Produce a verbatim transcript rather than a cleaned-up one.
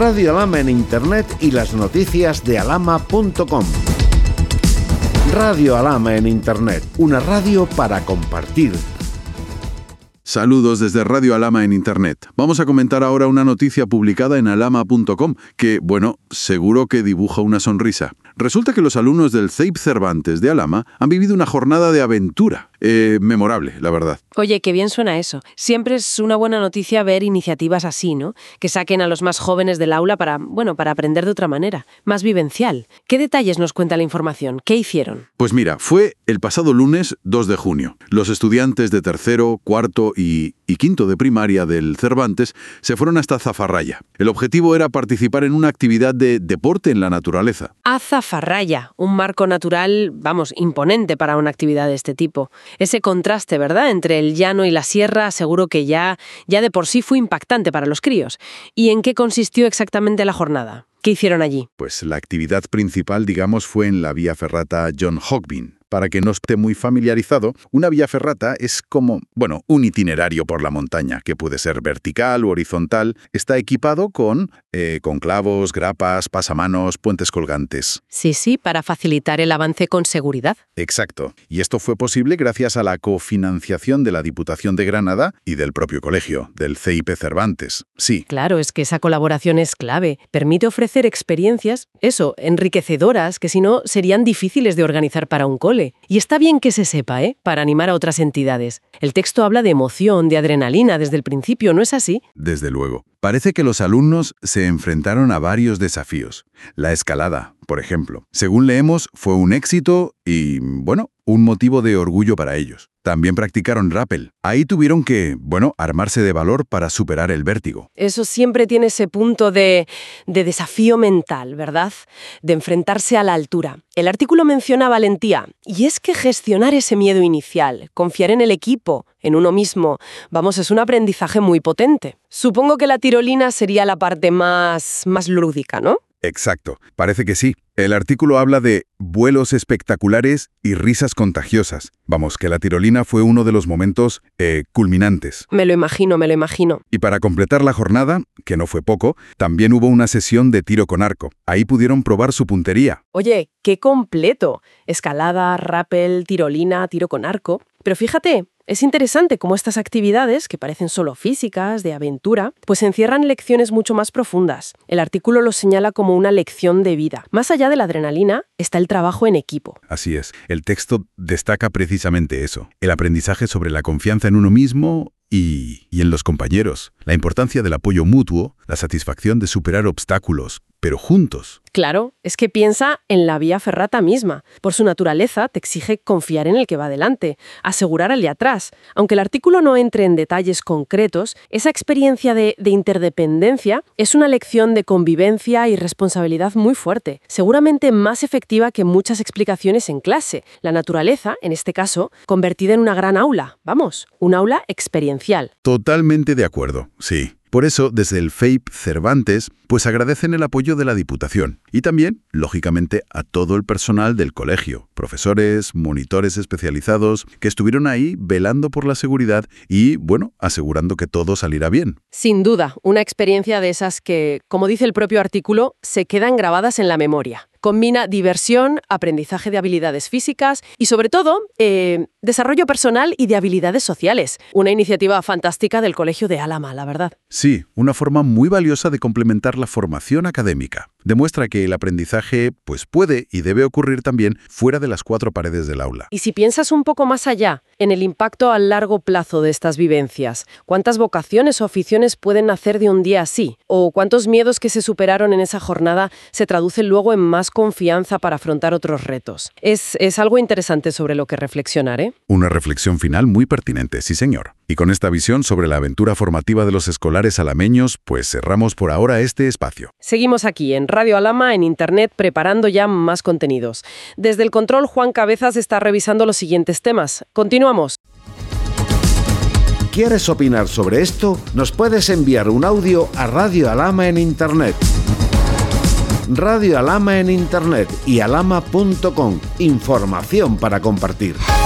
Radio Alhama en Internet y las noticias de alhama punto com. Radio Alhama en Internet, una radio para compartir. Saludos desde Radio Alhama en Internet. Vamos a comentar ahora una noticia publicada en alhama punto com que, bueno, seguro que dibuja una sonrisa. Resulta que los alumnos del C E I P Cervantes de Alhama han vivido una jornada de aventura. Eh, memorable, la verdad. Oye, qué bien suena eso. Siempre es una buena noticia ver iniciativas así, ¿no? Que saquen a los más jóvenes del aula para, bueno, para aprender de otra manera, más vivencial. ¿Qué detalles nos cuenta la información? ¿Qué hicieron? Pues mira, fue el pasado lunes dos de junio. Los estudiantes de tercero, cuarto y, y quinto de primaria del Cervantes se fueron hasta Zafarraya. El objetivo era participar en una actividad de deporte en la naturaleza. A Zafarraya, un marco natural, vamos, imponente para una actividad de este tipo. Ese contraste, ¿verdad?, entre el llano y la sierra, seguro que ya, ya de por sí fue impactante para los críos. ¿Y en qué consistió exactamente la jornada? ¿Qué hicieron allí? Pues la actividad principal, digamos, fue en la vía ferrata John Hogben. Para que no esté muy familiarizado, una vía ferrata es como, bueno, un itinerario por la montaña, que puede ser vertical u horizontal. Está equipado con, eh, con clavos, grapas, pasamanos, puentes colgantes. Sí, sí, para facilitar el avance con seguridad. Exacto. Y esto fue posible gracias a la cofinanciación de la Diputación de Granada y del propio colegio, del C E I P Cervantes. Sí. Claro, es que esa colaboración es clave. Permite ofrecer experiencias, eso, enriquecedoras, que si no serían difíciles de organizar para un cole. Y está bien que se sepa, ¿eh?, para animar a otras entidades. El texto habla de emoción, de adrenalina desde el principio, ¿no es así? Desde luego. Parece que los alumnos se enfrentaron a varios desafíos. La escalada, por ejemplo. Según leemos, fue un éxito y, bueno, un motivo de orgullo para ellos. También practicaron rappel. Ahí tuvieron que, bueno, armarse de valor para superar el vértigo. Eso siempre tiene ese punto de, de desafío mental, ¿verdad? De enfrentarse a la altura. El artículo menciona valentía, y es que gestionar ese miedo inicial, confiar en el equipo, en uno mismo, vamos, es un aprendizaje muy potente. Supongo que la tirolina sería la parte más, más lúdica, ¿no? Exacto, parece que sí. El artículo habla de vuelos espectaculares y risas contagiosas. Vamos, que la tirolina fue uno de los momentos eh, culminantes. Me lo imagino, me lo imagino. Y para completar la jornada, que no fue poco, también hubo una sesión de tiro con arco. Ahí pudieron probar su puntería. Oye, qué completo. Escalada, rappel, tirolina, tiro con arco. Pero fíjate, es interesante cómo estas actividades, que parecen solo físicas, de aventura, pues encierran lecciones mucho más profundas. El artículo lo señala como una lección de vida. Más allá de la adrenalina, está el trabajo en equipo. Así es. El texto destaca precisamente eso. El aprendizaje sobre la confianza en uno mismo y, y en los compañeros. La importancia del apoyo mutuo, la satisfacción de superar obstáculos, pero juntos. Claro, es que piensa en la vía ferrata misma. Por su naturaleza, te exige confiar en el que va delante, asegurar al de atrás. Aunque el artículo no entre en detalles concretos, esa experiencia de, de interdependencia es una lección de convivencia y responsabilidad muy fuerte, seguramente más efectiva que muchas explicaciones en clase. La naturaleza, en este caso, convertida en una gran aula. Vamos, un aula experiencial. Totalmente de acuerdo, sí. Por eso, desde el C E I P Cervantes, pues agradecen el apoyo de la Diputación y también, lógicamente, a todo el personal del colegio, profesores, monitores especializados, que estuvieron ahí velando por la seguridad y, bueno, asegurando que todo saliera bien. Sin duda, una experiencia de esas que, como dice el propio artículo, se quedan grabadas en la memoria. Combina diversión, aprendizaje de habilidades físicas y, sobre todo, eh, desarrollo personal y de habilidades sociales. Una iniciativa fantástica del Colegio de Alhama, la verdad. Sí, una forma muy valiosa de complementar la formación académica. Demuestra que el aprendizaje pues puede y debe ocurrir también fuera de las cuatro paredes del aula. Y si piensas un poco más allá, en el impacto a largo plazo de estas vivencias, ¿cuántas vocaciones o aficiones pueden nacer de un día así? ¿O cuántos miedos que se superaron en esa jornada se traducen luego en más confianza para afrontar otros retos? Es, es algo interesante sobre lo que reflexionar, ¿eh? Una reflexión final muy pertinente, sí señor. Y con esta visión sobre la aventura formativa de los escolares alameños, pues cerramos por ahora este espacio. Seguimos aquí en Radio Alhama, en Internet, preparando ya más contenidos. Desde el control, Juan Cabezas está revisando los siguientes temas. Continuamos. ¿Quieres opinar sobre esto? Nos puedes enviar un audio a Radio Alhama en Internet. Radio Alhama en Internet y alhama punto com. Información para compartir.